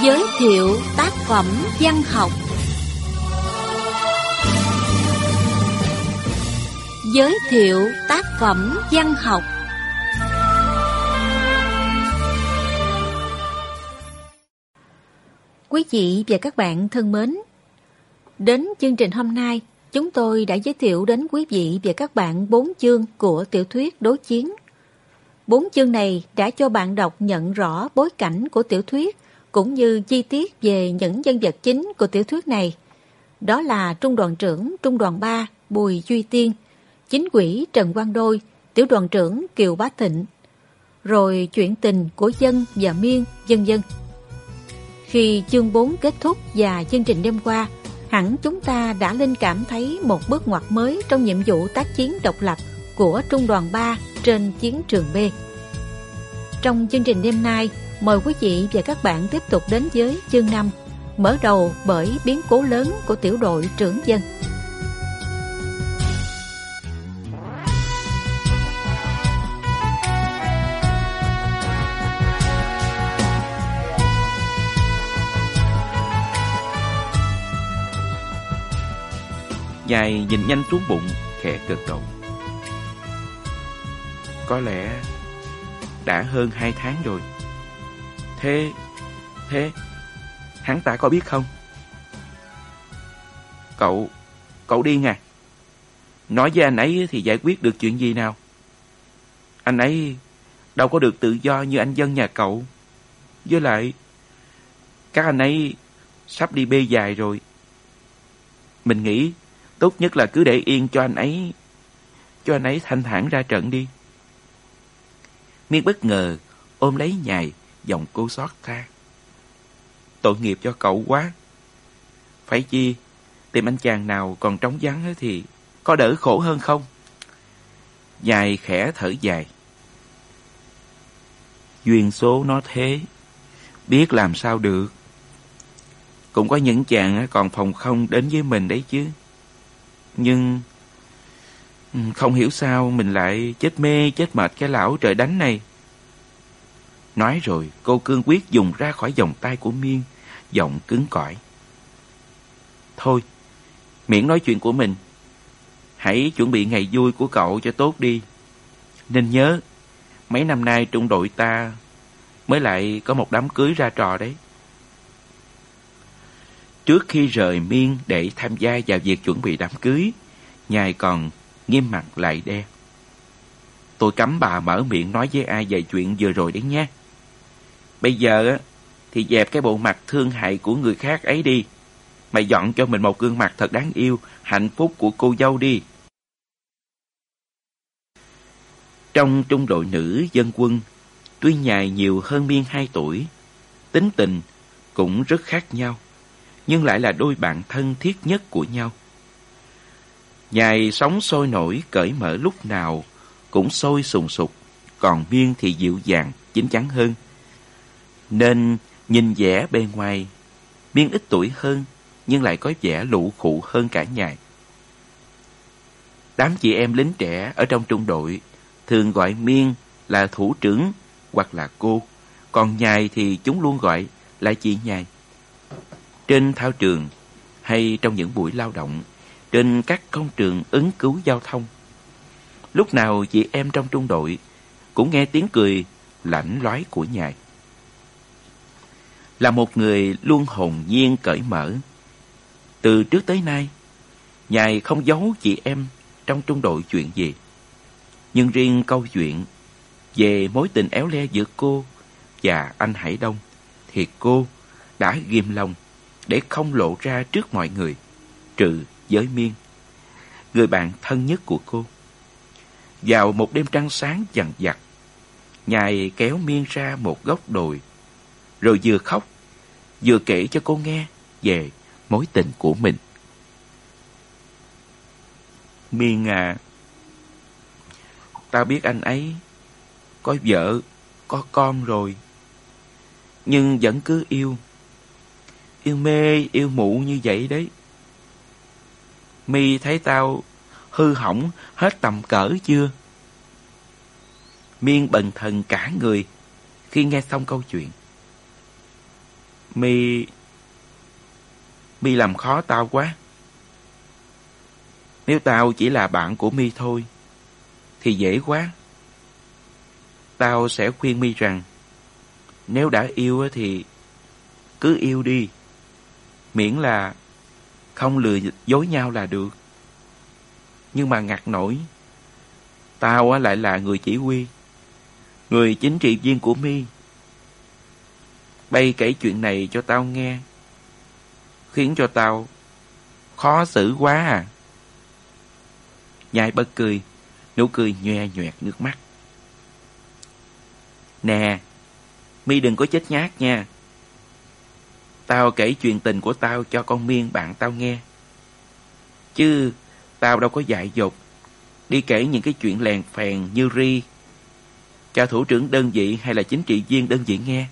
Giới thiệu tác phẩm văn học. Giới thiệu tác phẩm văn học. Quý vị và các bạn thân mến, đến chương trình hôm nay, chúng tôi đã giới thiệu đến quý vị và các bạn 4 chương của tiểu thuyết Đối Chiến. 4 chương này đã cho bạn đọc nhận rõ bối cảnh của tiểu thuyết cũng như chi tiết về những nhân vật chính của tiểu thuyết này. Đó là Trung đoàn trưởng Trung đoàn 3 Bùi Duy Tiên, chính ủy Trần Quang Đôi, tiểu đoàn trưởng Kiều Bá Thịnh, rồi chuyện tình của Dân và Miên, vân vân. Khi chương 4 kết thúc và chương trình đêm qua, hẳn chúng ta đã linh cảm thấy một bước ngoặt mới trong nhiệm vụ tác chiến độc lập của Trung đoàn 3 trên chiến trường B. Trong chương trình đêm nay, mời quý vị và các bạn tiếp tục đến với chương 5, mở đầu bởi biến cố lớn của tiểu đội trưởng Dân. Nhài nhìn nhanh xuống bụng, khẽ gật đầu. Có lẽ đã hơn 2 tháng rồi. Thế hắn ta có biết không? Cậu điên à? Nói với anh ấy thì giải quyết được chuyện gì nào? Anh ấy đâu có được tự do như anh Dân nhà cậu. Với lại các anh ấy sắp đi bê dài rồi. Mình nghĩ tốt nhất là cứ để yên cho anh ấy thanh thản ra trận đi. Miên bất ngờ ôm lấy Nhài, giọng cô xót xa. Tội nghiệp cho cậu quá. Phải chi tìm anh chàng nào còn trống vắng thì có đỡ khổ hơn không? Nhài khẽ thở dài. Duyên số nó thế, biết làm sao được. Cũng có những chàng còn phòng không đến với mình đấy chứ. Nhưng không hiểu sao mình lại chết mê chết mệt cái lão trời đánh này. Nói rồi cô cương quyết dùng ra khỏi vòng tay của Miên, giọng cứng cỏi. Thôi, miễn nói chuyện của mình. Hãy chuẩn bị ngày vui của cậu cho tốt đi. Nên nhớ, mấy năm nay trung đội ta mới lại có một đám cưới ra trò đấy. Trước khi rời Miên để tham gia vào việc chuẩn bị đám cưới, Nhài còn nghiêm mặt lại đe. Tôi cấm bà mở miệng nói với ai về chuyện vừa rồi đấy nha. Bây giờ thì dẹp cái bộ mặt thương hại của người khác ấy đi. Mày dọn cho mình một gương mặt thật đáng yêu, hạnh phúc của cô dâu đi. Trong trung đội nữ dân quân, tuy Nhài nhiều hơn Miên 2 tuổi, tính tình cũng rất khác nhau, nhưng lại là đôi bạn thân thiết nhất của nhau. Nhài sống sôi nổi cởi mở lúc nào cũng sôi sùng sục, còn Miên thì dịu dàng, chín chắn hơn. Nên nhìn vẻ bề ngoài, Miên ít tuổi hơn nhưng lại có vẻ lụ khụ hơn cả Nhài. Đám chị em lính trẻ ở trong trung đội thường gọi Miên là thủ trưởng hoặc là cô, còn Nhài thì chúng luôn gọi là chị Nhài. Trên thao trường hay trong những buổi lao động, trên các công trường ứng cứu giao thông, lúc nào chị em trong trung đội cũng nghe tiếng cười lãnh loái của Nhài. Là một người luôn hồn nhiên cởi mở, từ trước tới nay, Nhài không giấu chị em trong trung đội chuyện gì. Nhưng riêng câu chuyện về mối tình éo le giữa cô và anh Hải Đông thì cô đã ghim lòng để không lộ ra trước mọi người, trừ với Miên, người bạn thân nhất của cô. Vào một đêm trăng sáng dằn vặt, Nhài kéo Miên ra một góc đồi, rồi vừa khóc vừa kể cho cô nghe về mối tình của mình. Miên à, tao biết anh ấy có vợ, có con rồi, nhưng vẫn cứ yêu mê, yêu mụ như vậy đấy. Mi thấy tao hư hỏng hết tầm cỡ chưa? Miên bần thần cả người khi nghe xong câu chuyện. Mi làm khó tao quá. Nếu tao chỉ là bạn của Mi thôi thì dễ quá. Tao sẽ khuyên Mi rằng nếu đã yêu thì cứ yêu đi, miễn là không lừa dối nhau là được. Nhưng mà ngặt nổi, tao lại là người chỉ huy, người chính trị viên của Mi. Bay kể chuyện này cho tao nghe, khiến cho tao khó xử quá à. Nhai bật cười, nụ cười nhoe nhoẹt nước mắt. Nè, Mi đừng có chết nhát nha. Tao kể chuyện tình của tao cho con Miên bạn tao nghe, chứ tao đâu có dại dột đi kể những cái chuyện lèn phèn như ri cho thủ trưởng đơn vị hay là chính trị viên đơn vị nghe.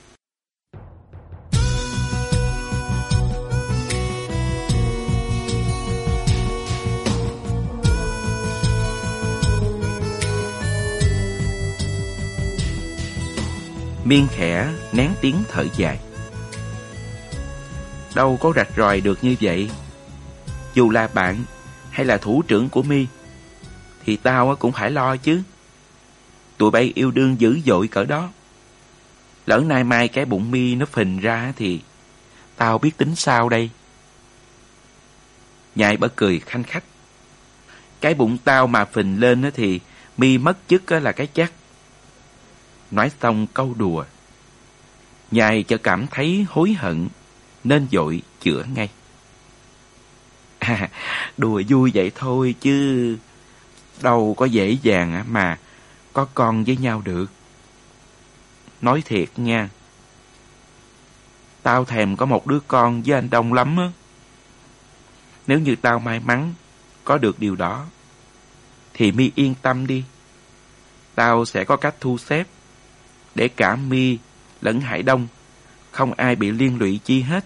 Miên khẽ nén tiếng thở dài. Đâu có rạch ròi được như vậy. Dù là bạn hay là thủ trưởng của Mi thì tao cũng phải lo chứ. Tụi bay yêu đương dữ dội cỡ đó, lỡ nay mai cái bụng Mi nó phình ra thì tao biết tính sao đây. Nhai bật cười khanh khách. Cái bụng tao mà phình lên thì Mi mất chức là cái chắc. Nói xong câu đùa, Nhai chợt cảm thấy hối hận nên vội chữa ngay. Đùa vui vậy thôi chứ đâu có dễ dàng mà có con với nhau được. Nói thiệt nha, tao thèm có một đứa con với anh Đông lắm á. Nếu như tao may mắn có được điều đó thì Mi yên tâm đi. Tao sẽ có cách thu xếp để cả Mi lẫn Hải Đông không ai bị liên lụy chi hết.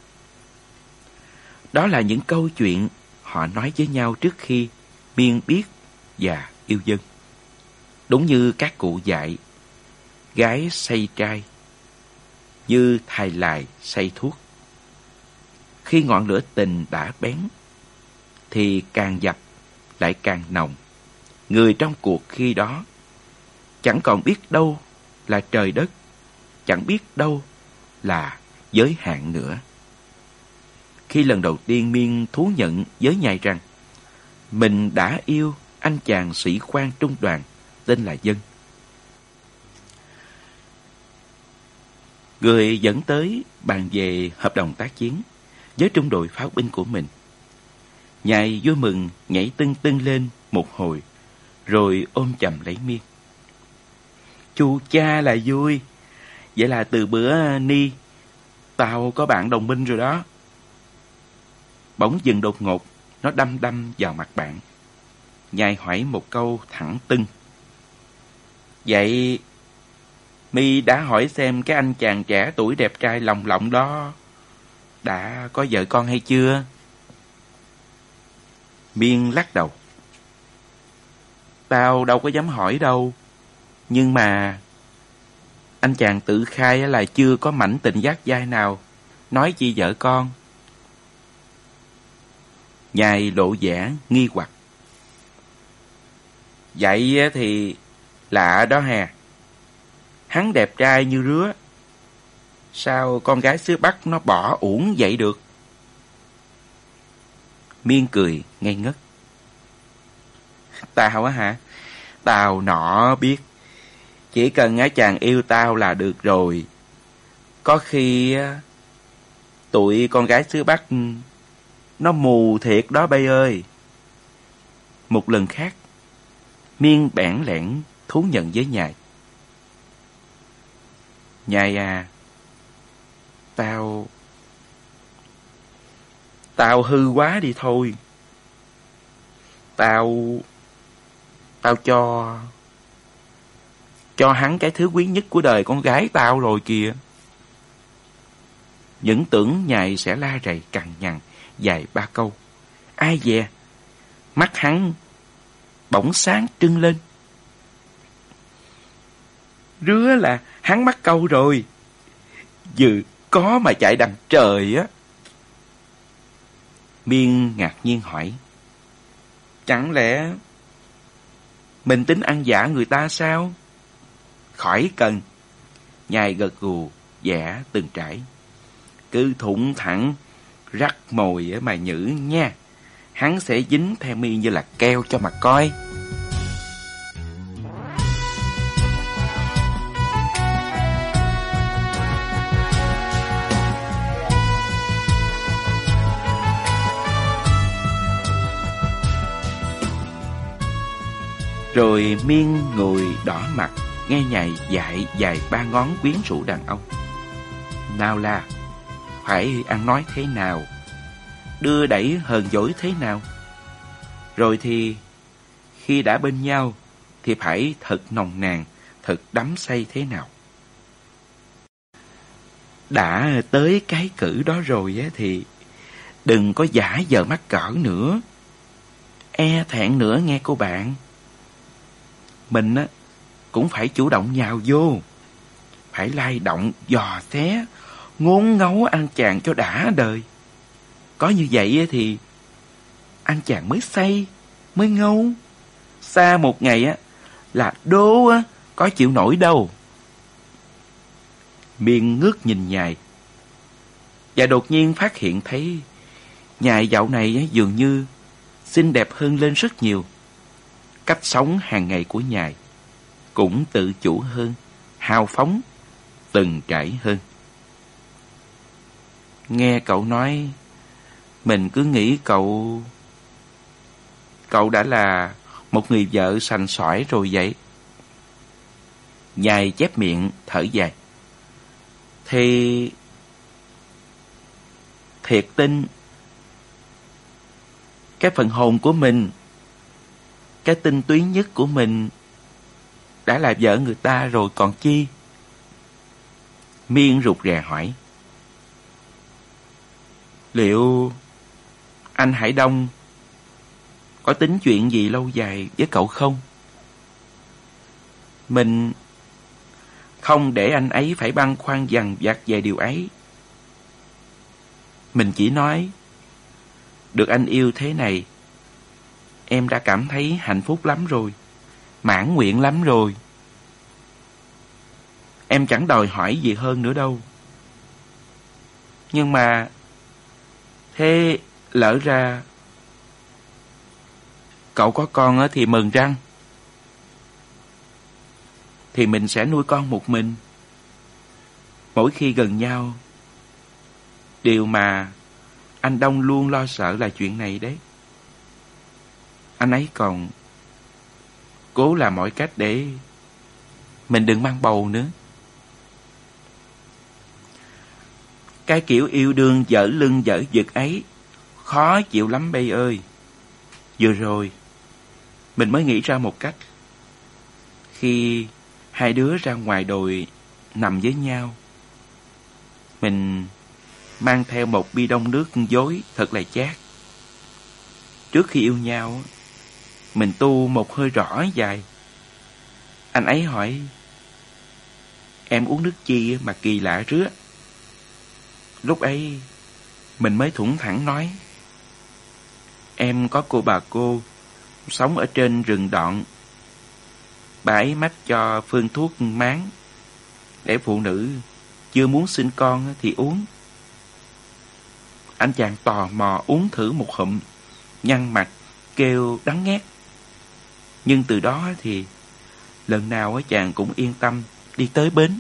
Đó là những câu chuyện họ nói với nhau trước khi Miên biết và yêu Dân. Đúng như các cụ dạy, gái say trai như thài lài say thuốc. Khi ngọn lửa tình đã bén thì càng dập lại càng nồng. Người trong cuộc khi đó chẳng còn biết đâu là trời đất, chẳng biết đâu là giới hạn nữa. Khi lần đầu tiên Miên thú nhận với Nhai rằng mình đã yêu anh chàng sĩ quan trung đoàn tên là Dân, người dẫn tới bàn về hợp đồng tác chiến với trung đội pháo binh của mình, Nhai vui mừng nhảy tưng tưng lên một hồi, rồi ôm chầm lấy Miên. Chu cha là vui. Vậy là từ bữa Ni, tao có bạn đồng minh rồi đó. Bỗng dừng đột ngột, nó đâm đâm vào mặt bạn. Nhai hỏi một câu thẳng tưng. Vậy Mi đã hỏi xem cái anh chàng trẻ tuổi đẹp trai lồng lộng đó đã có vợ con hay chưa? Miên lắc đầu. Tao đâu có dám hỏi đâu. Nhưng mà anh chàng tự khai là chưa có mảnh tình dắt dai nào, nói chi vợ con. Nhai lộ vẻ nghi hoặc. Vậy thì lạ đó hè. Hắn đẹp trai như rứa, sao con gái xứ Bắc nó bỏ uổng vậy được? Miên cười ngây ngất. Tao á hả? Tao nọ biết. Chỉ cần chàng yêu tao là được rồi. Có khi tụi con gái xứ Bắc nó mù thiệt đó bay ơi. Một lần khác, Miên bẽn lẽn thú nhận với Nhai. Nhai à, Tao hư quá đi thôi. Tao cho hắn cái thứ quý nhất của đời con gái tao rồi kìa. Những tưởng Nhai sẽ la rầy cằn nhằn vài ba câu. Ai dè, mắt hắn bỗng sáng trưng lên. Rứa là hắn mắc câu rồi. có mà chạy đằng trời á. Miên ngạc nhiên hỏi, chẳng lẽ mình tính ăn vạ người ta sao? Khỏi cần. Nhai gật gù, vẽ từng trải. Cứ thủng thẳng, rắc mồi mà nhử nha. Hắn sẽ dính theo Miên như là keo cho mà coi. Rồi Miên ngồi đỏ mặt, nghe Nhài dạy vài ba ngón quyến rũ đàn ông. Nào là phải ăn nói thế nào, đưa đẩy hờn dỗi thế nào. Rồi thì khi đã bên nhau thì phải thật nồng nàn, thật đắm say thế nào. Đã tới cái cử đó rồi thì đừng có giả vờ mắc cỡ nữa. E thẹn nữa nghe cô bạn. Mình cũng phải chủ động nhào vô. Phải lai động, dò xé, ngốn ngấu ăn chàng cho đã đời. Có như vậy thì ăn chàng mới say, mới ngâu. Xa một ngày là đố có chịu nổi đâu. Miên ngước nhìn Nhài, và đột nhiên phát hiện thấy Nhài dạo này dường như xinh đẹp hơn lên rất nhiều. Cách sống hàng ngày của Nhài cũng tự chủ hơn, hào phóng, từng trải hơn. Nghe cậu nói, mình cứ nghĩ cậu đã là một người vợ sành sỏi rồi vậy. Nhài chép miệng thở dài. Thì thiệt tin cái phần hồn của mình, cái tinh túy nhất của mình đã là vợ người ta rồi còn chi. Miên rụt rè hỏi, liệu anh Hải Đông có tính chuyện gì lâu dài với cậu không? Mình không để anh ấy phải băn khoăn dằn vặt về điều ấy. Mình chỉ nói, được anh yêu thế này, em đã cảm thấy hạnh phúc lắm rồi, mãn nguyện lắm rồi. Em chẳng đòi hỏi gì hơn nữa đâu. Nhưng mà thế lỡ ra cậu có con thì mừng răng. Thì mình sẽ nuôi con một mình. Mỗi khi gần nhau, điều mà anh Đông luôn lo sợ là chuyện này đấy. Anh ấy còn cố làm mọi cách để mình đừng mang bầu nữa. Cái kiểu yêu đương dở lưng dở vực ấy khó chịu lắm bây ơi. Vừa rồi mình mới nghĩ ra một cách. Khi hai đứa ra ngoài đồi nằm với nhau, mình mang theo một bi đông nước dối thật là chát. Trước khi yêu nhau, mình tu một hơi rõ dài. Anh ấy hỏi, em uống nước chi mà kỳ lạ rứa. Lúc ấy mình mới thủng thẳng nói, em có cô bà cô sống ở trên rừng Đoạn. Bà ấy mách cho phương thuốc máng để phụ nữ chưa muốn sinh con thì uống. Anh chàng tò mò uống thử một hụm, nhăn mặt kêu đắng nghét. Nhưng từ đó thì lần nào chàng cũng yên tâm đi tới bến.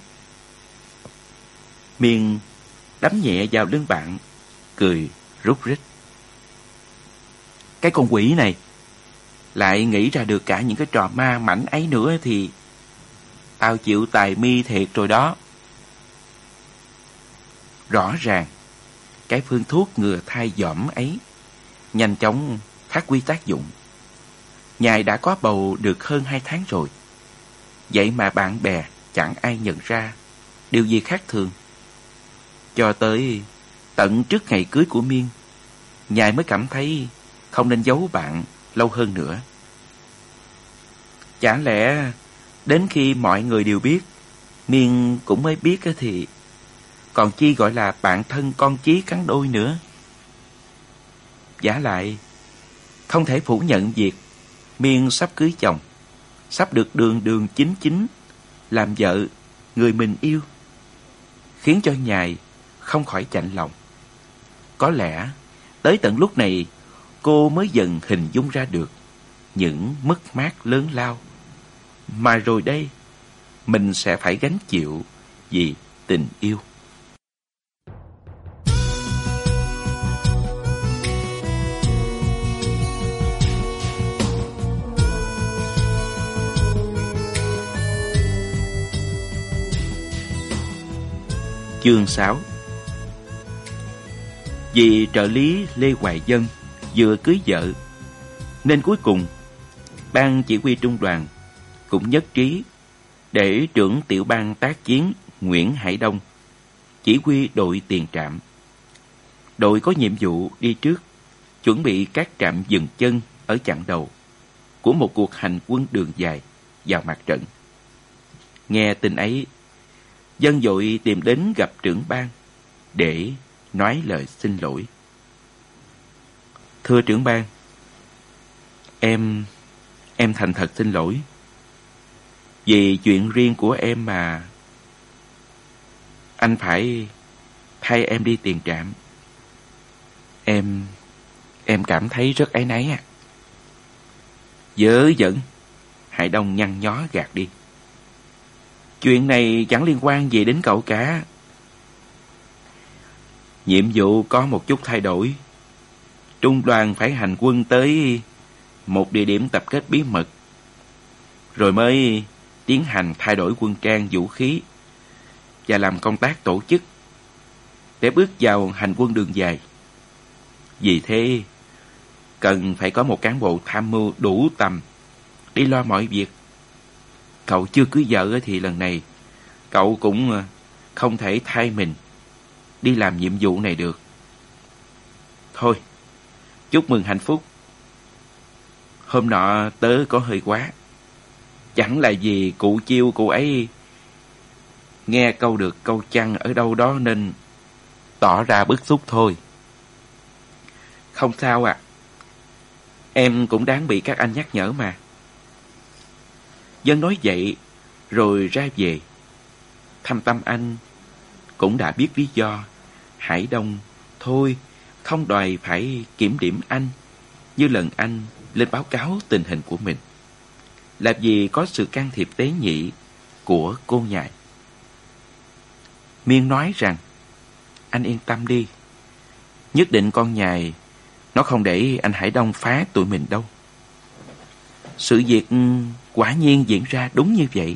Miên đấm nhẹ vào lưng bạn, cười rút rít. Cái con quỷ này lại nghĩ ra được cả những cái trò ma mảnh ấy nữa thì tao chịu tài mi thiệt rồi đó. Rõ ràng cái phương thuốc ngừa thai dỏm ấy nhanh chóng phát huy tác dụng. Nhài đã có bầu được hơn 2 tháng rồi. Vậy mà bạn bè chẳng ai nhận ra điều gì khác thường. Cho tới tận trước ngày cưới của Miên, Nhài mới cảm thấy không nên giấu bạn lâu hơn nữa. Chả lẽ đến khi mọi người đều biết, Miên cũng mới biết thì còn chi gọi là bạn thân con chí cắn đôi nữa. Vả lại, không thể phủ nhận việc Miên sắp cưới chồng, sắp được đường đường chính chính làm vợ người mình yêu, khiến cho Nhài không khỏi chạnh lòng. Có lẽ tới tận lúc này cô mới dần hình dung ra được những mất mát lớn lao mà rồi đây mình sẽ phải gánh chịu vì tình yêu. Chương 6. Vì trợ lý Lê Hoài Dân vừa cưới vợ, nên cuối cùng ban chỉ huy trung đoàn cũng nhất trí để trưởng tiểu ban tác chiến Nguyễn Hải Đông chỉ huy đội tiền trạm. Đội có nhiệm vụ đi trước, chuẩn bị các trạm dừng chân ở chặng đầu của một cuộc hành quân đường dài vào mặt trận. Nghe tin ấy, Dân vội tìm đến gặp trưởng ban để nói lời xin lỗi. Thưa trưởng ban, em thành thật xin lỗi. Vì chuyện riêng của em mà anh phải thay em đi tiền trạm. Em cảm thấy rất áy náy à. Dớ dẫn, Hải Đông nhăn nhó gạt đi. Chuyện này chẳng liên quan gì đến cậu cả. Nhiệm vụ có một chút thay đổi. Trung đoàn phải hành quân tới một địa điểm tập kết bí mật, rồi mới tiến hành thay đổi quân trang vũ khí và làm công tác tổ chức để bước vào hành quân đường dài. Vì thế, cần phải có một cán bộ tham mưu đủ tầm đi lo mọi việc. Cậu chưa cưới vợ thì lần này cậu cũng không thể thay mình đi làm nhiệm vụ này được. Thôi, chúc mừng hạnh phúc. Hôm nọ tớ có hơi quá. Chẳng là vì cụ Chiêu cụ ấy nghe câu được câu chăng ở đâu đó nên tỏ ra bức xúc thôi. Không sao ạ. Em cũng đáng bị các anh nhắc nhở mà. Dân nói vậy rồi ra về. Thâm tâm anh cũng đã biết lý do Hải Đông thôi không đòi phải kiểm điểm anh như lần anh lên báo cáo tình hình của mình, là vì có sự can thiệp tế nhị của cô Nhài. Miên nói rằng anh yên tâm đi, nhất định con Nhài nó không để anh Hải Đông phá tụi mình đâu. Sự việc quả nhiên diễn ra đúng như vậy.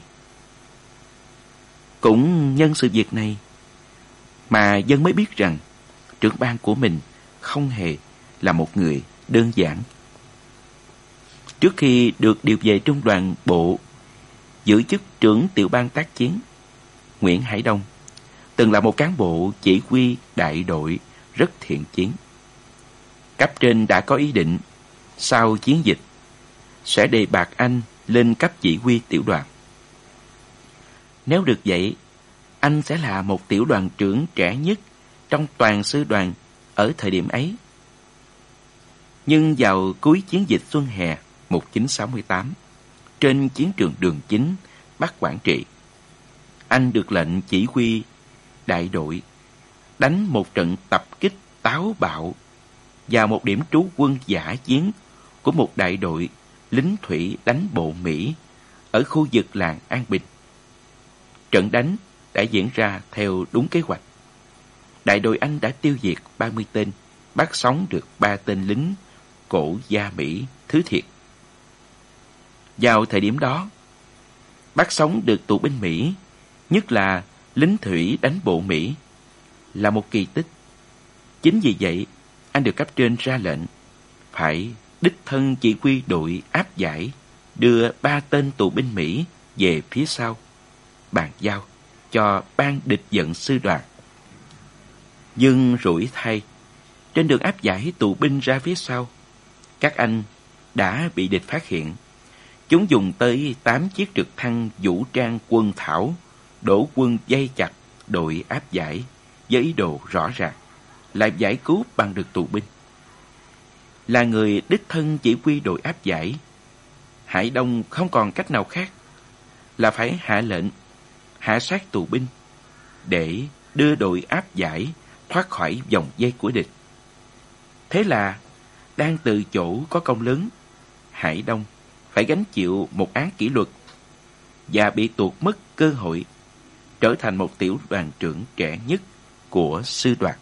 Cũng nhân sự việc này mà Dân mới biết rằng trưởng ban của mình không hề là một người đơn giản. Trước khi được điều về trung đoàn bộ giữ chức trưởng tiểu ban tác chiến, Nguyễn Hải Đông từng là một cán bộ chỉ huy đại đội rất thiện chiến. Cấp trên đã có ý định sau chiến dịch sẽ đề bạt anh lên cấp chỉ huy tiểu đoàn. Nếu được vậy, anh sẽ là một tiểu đoàn trưởng trẻ nhất trong toàn sư đoàn ở thời điểm ấy. Nhưng vào cuối chiến dịch xuân hè 1968, trên chiến trường Đường Chính, Bắc Quảng Trị, anh được lệnh chỉ huy đại đội đánh một trận tập kích táo bạo vào một điểm trú quân dã chiến của một đại đội lính thủy đánh bộ Mỹ ở khu vực làng An Bình. Trận đánh đã diễn ra theo đúng kế hoạch. Đại đội anh đã tiêu diệt 30 tên, bắt sống được 3 tên lính cổ gia Mỹ thứ thiệt. Vào thời điểm đó, bắt sống được tù binh Mỹ, nhất là lính thủy đánh bộ Mỹ, là một kỳ tích. Chính vì vậy, anh được cấp trên ra lệnh phải đích thân chỉ huy đội áp giải đưa 3 tên tù binh Mỹ về phía sau, bàn giao cho ban địch vận sư đoàn. Nhưng rủi thay, trên đường áp giải tù binh ra phía sau, các anh đã bị địch phát hiện. Chúng dùng tới 8 chiếc trực thăng vũ trang quân thảo đổ quân dây chặt đội áp giải, với ý đồ rõ ràng là giải cứu bằng được tù binh. Là người đích thân chỉ huy đội áp giải, Hải Đông không còn cách nào khác là phải hạ lệnh hạ sát tù binh để đưa đội áp giải thoát khỏi vòng vây của địch. Thế là đang từ chỗ có công lớn, Hải Đông phải gánh chịu một án kỷ luật và bị tuột mất cơ hội trở thành một tiểu đoàn trưởng trẻ nhất của sư đoàn.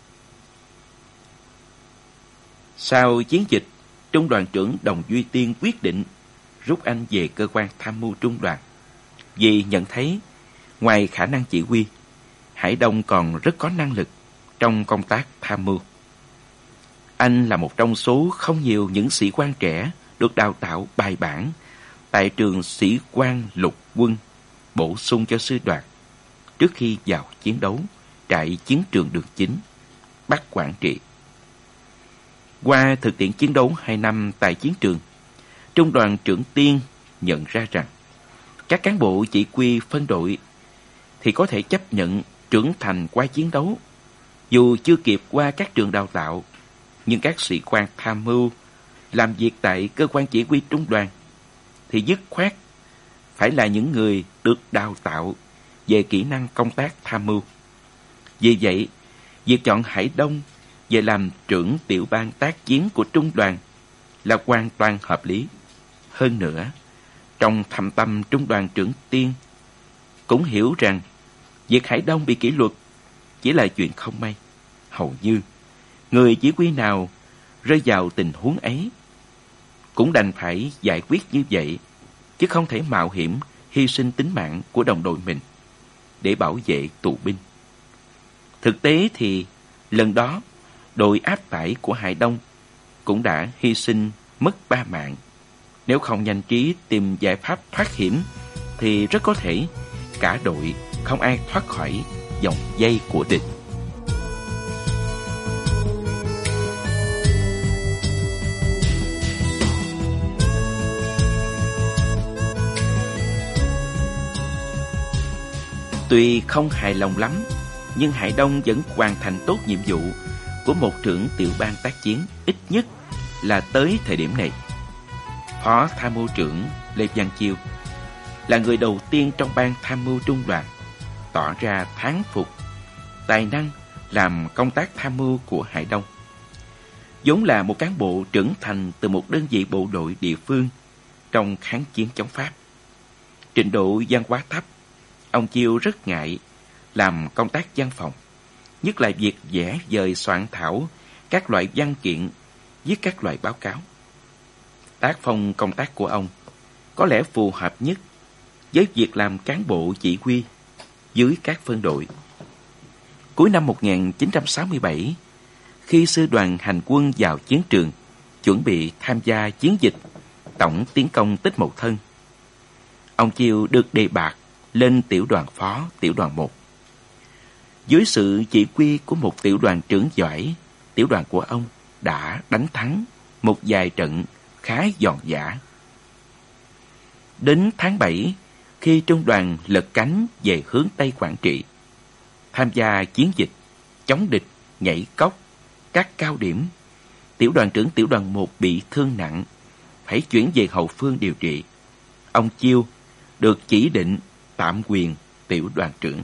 Sau chiến dịch, trung đoàn trưởng Đồng Duy Tiên quyết định rút anh về cơ quan tham mưu trung đoàn, vì nhận thấy ngoài khả năng chỉ huy, Hải Đông còn rất có năng lực trong công tác tham mưu. Anh là một trong số không nhiều những sĩ quan trẻ được đào tạo bài bản tại trường sĩ quan lục quân bổ sung cho sư đoàn trước khi vào chiến đấu tại chiến trường Đường Chính, Bắc Quảng Trị. Qua thực tiễn chiến đấu 2 năm tại chiến trường, trung đoàn trưởng Tiên nhận ra rằng các cán bộ chỉ huy phân đội thì có thể chấp nhận trưởng thành qua chiến đấu dù chưa kịp qua các trường đào tạo, nhưng các sĩ quan tham mưu làm việc tại cơ quan chỉ huy trung đoàn thì dứt khoát phải là những người được đào tạo về kỹ năng công tác tham mưu. Vì vậy, việc chọn Hải Đông về làm trưởng tiểu ban tác chiến của trung đoàn là hoàn toàn hợp lý. Hơn nữa, trong thâm tâm trung đoàn trưởng Tiên cũng hiểu rằng việc Hải Đông bị kỷ luật chỉ là chuyện không may. Hầu như người chỉ huy nào rơi vào tình huống ấy cũng đành phải giải quyết như vậy, chứ không thể mạo hiểm hy sinh tính mạng của đồng đội mình để bảo vệ tù binh. Thực tế thì lần đó đội áp tải của Hải Đông cũng đã hy sinh mất 3 mạng. Nếu không nhanh trí tìm giải pháp thoát hiểm thì rất có thể cả đội không ai thoát khỏi vòng vây của địch. Tuy không hài lòng lắm, nhưng Hải Đông vẫn hoàn thành tốt nhiệm vụ của một trưởng tiểu ban tác chiến, ít nhất là tới thời điểm này. Phó tham mưu trưởng Lê Văn Chiêu là người đầu tiên trong ban tham mưu trung đoàn tỏ ra thán phục tài năng làm công tác tham mưu của Hải Đông. Vốn là một cán bộ trưởng thành từ một đơn vị bộ đội địa phương trong kháng chiến chống Pháp, trình độ văn hóa thấp, ông Chiêu rất ngại làm công tác văn phòng, nhất là việc vẽ vời soạn thảo các loại văn kiện, viết các loại báo cáo. Tác phong công tác của ông có lẽ phù hợp nhất với việc làm cán bộ chỉ huy dưới các phân đội. Cuối năm 1967, khi sư đoàn hành quân vào chiến trường, chuẩn bị tham gia chiến dịch tổng tiến công Tích Mậu Thân, ông Chiêu được đề bạt lên tiểu đoàn phó, tiểu đoàn 1. Dưới sự chỉ huy của một tiểu đoàn trưởng giỏi, tiểu đoàn của ông đã đánh thắng một vài trận khá giòn giã. Đến tháng 7, khi trung đoàn lật cánh về hướng Tây Quảng Trị, tham gia chiến dịch chống địch, nhảy cóc, các cao điểm, tiểu đoàn trưởng tiểu đoàn 1 bị thương nặng, phải chuyển về hậu phương điều trị. Ông Chiêu được chỉ định tạm quyền tiểu đoàn trưởng.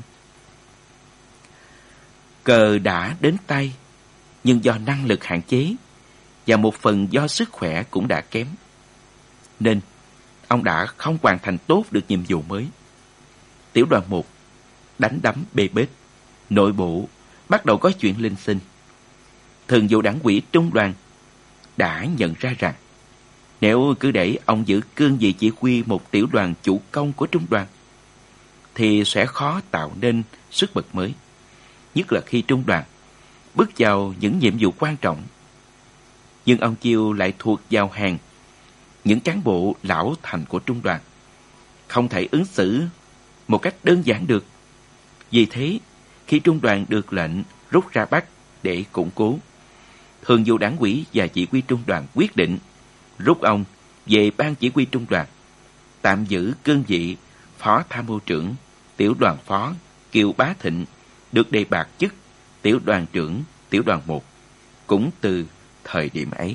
Cờ đã đến tay, nhưng do năng lực hạn chế và một phần do sức khỏe cũng đã kém, nên ông đã không hoàn thành tốt được nhiệm vụ mới. Tiểu đoàn 1 đánh đấm bê bết, nội bộ bắt đầu có chuyện linh sinh. Thường vụ đảng ủy trung đoàn đã nhận ra rằng nếu cứ để ông giữ cương vị chỉ huy một tiểu đoàn chủ công của trung đoàn thì sẽ khó tạo nên sức bật mới, nhất là khi trung đoàn bước vào những nhiệm vụ quan trọng. Nhưng ông Chiêu lại thuộc vào hàng những cán bộ lão thành của trung đoàn, không thể ứng xử một cách đơn giản được. Vì thế, khi trung đoàn được lệnh rút ra Bắc để củng cố, thường vụ đảng ủy và chỉ huy trung đoàn quyết định rút ông về ban chỉ huy trung đoàn, tạm giữ cương vị phó tham mưu trưởng tiểu đoàn phó. Kiều Bá Thịnh được đề bạt chức tiểu đoàn trưởng tiểu đoàn 1 cũng từ thời điểm ấy.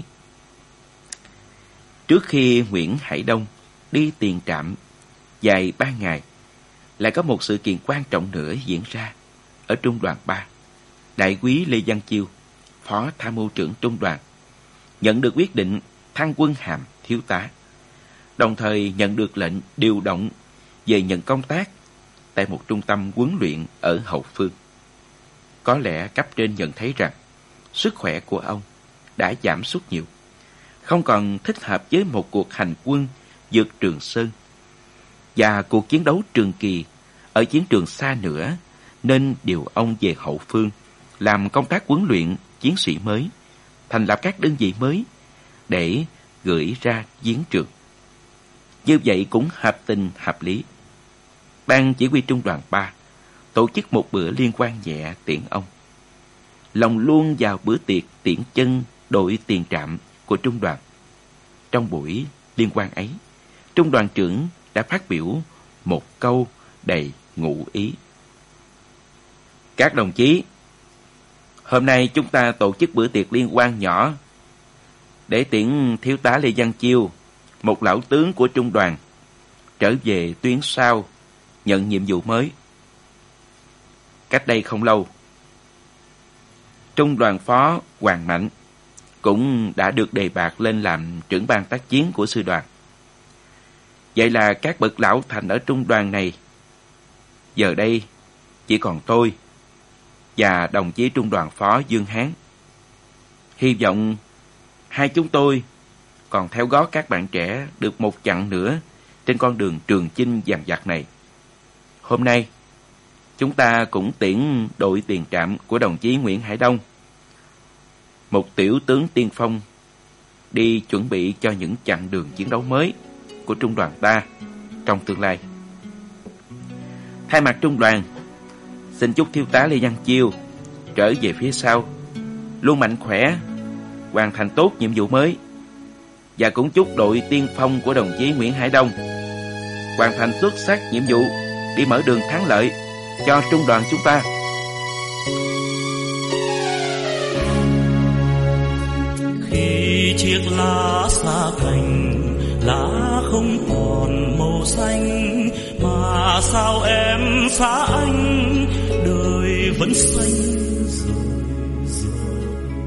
Trước khi Nguyễn Hải Đông đi tiền trạm dài 3 ngày, lại có một sự kiện quan trọng nữa diễn ra ở trung đoàn 3. Đại úy Lê Văn Chiêu, phó tham mưu trưởng trung đoàn, nhận được quyết định thăng quân hàm thiếu tá, đồng thời nhận được lệnh điều động về nhận công tác tại một trung tâm huấn luyện ở hậu phương. Có lẽ cấp trên nhận thấy rằng sức khỏe của ông đã giảm sút nhiều, không còn thích hợp với một cuộc hành quân vượt Trường Sơn và cuộc chiến đấu trường kỳ ở chiến trường xa nữa, nên điều ông về hậu phương làm công tác huấn luyện chiến sĩ mới, thành lập các đơn vị mới để gửi ra chiến trường. Như vậy cũng hợp tình hợp lý. Ban chỉ huy trung đoàn 3 tổ chức một bữa liên quan nhẹ tiễn ông, lồng luôn vào bữa tiệc tiễn chân đội tiền trạm của trung đoàn. Trong buổi liên quan ấy, trung đoàn trưởng đã phát biểu một câu đầy ngụ ý. Các đồng chí, hôm nay chúng ta tổ chức bữa tiệc liên quan nhỏ để tiễn thiếu tá Lê Văn Chiêu, một lão tướng của trung đoàn, trở về tuyến sau nhận nhiệm vụ mới. Cách đây không lâu, trung đoàn phó Hoàng Mạnh cũng đã được đề bạt lên làm trưởng ban tác chiến của sư đoàn. Vậy là các bậc lão thành ở trung đoàn này giờ đây chỉ còn tôi và đồng chí trung đoàn phó Dương Hán. Hy vọng hai chúng tôi còn theo gót các bạn trẻ được một chặng nữa trên con đường trường chinh dằng dặc này. Hôm nay, chúng ta cũng tiễn đội tiền trạm của đồng chí Nguyễn Hải Đông, một tiểu tướng tiên phong, đi chuẩn bị cho những chặng đường chiến đấu mới của trung đoàn ta trong tương lai. Thay mặt trung đoàn, xin chúc thiếu tá Lê Văn Chiêu trở về phía sau luôn mạnh khỏe, hoàn thành tốt nhiệm vụ mới, và cũng chúc đội tiên phong của đồng chí Nguyễn Hải Đông hoàn thành xuất sắc nhiệm vụ đi mở đường thắng lợi cho trung đoàn chúng ta. Khi chiếc lá xa cành, lá không còn màu xanh, mà sao em xa anh, đời vẫn xanh rồi giờ.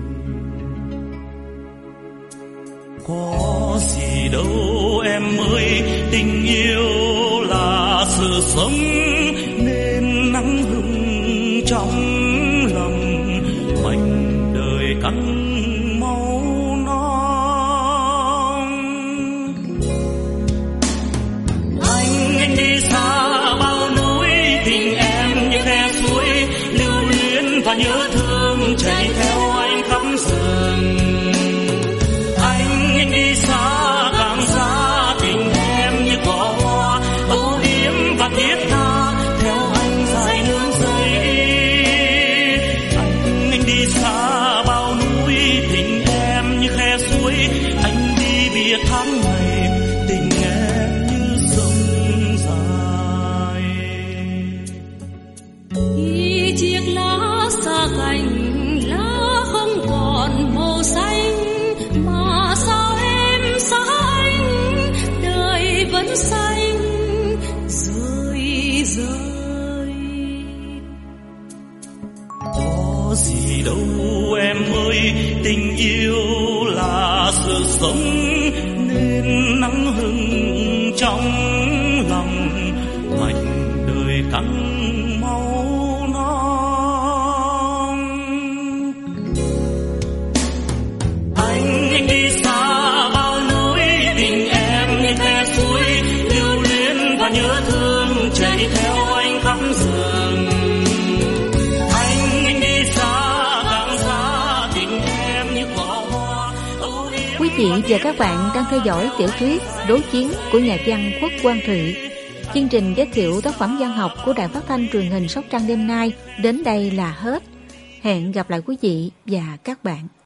Có gì đâu em ơi, tình yêu là sự sống, nên nắng hừng trong lòng mảnh đời cắn máu non. Anh đi xa bao núi, tình em như khe suối lưu luyến và nhớ thương chạy theo anh khắp rừng. Anh đi xa càng xa, tình em như cỏ hoa âu yếm và thiết tha theo anh dài nương dây. Anh đi xa bao núi, tình em như khe suối, anh đi biệt tháng ngày, tình em như sông dài. Khi chiếc lá xa cành, lá không còn màu xanh, mà sao em xa anh, đời vẫn xanh rơi rơi. Có gì đâu em ơi, tình yêu là sự sống, nên nắng hừng trong lòng mảnh đời cắn máu non. Anh đi xa bao núi, tình em như khe suối lưu luyến và nhớ thương chạy theo anh khắp rừng. Anh đi xa càng xa, tình em như cỏ hoa âu yếm. Quý vị và các bạn đang theo dõi tiểu thuyết Đối chiến của nhà văn Khuất Quang Thụy. Chương trình giới thiệu tác phẩm văn học của Đài Phát thanh Truyền hình Sóc Trăng đêm nay đến đây là hết. Hẹn gặp lại quý vị và các bạn.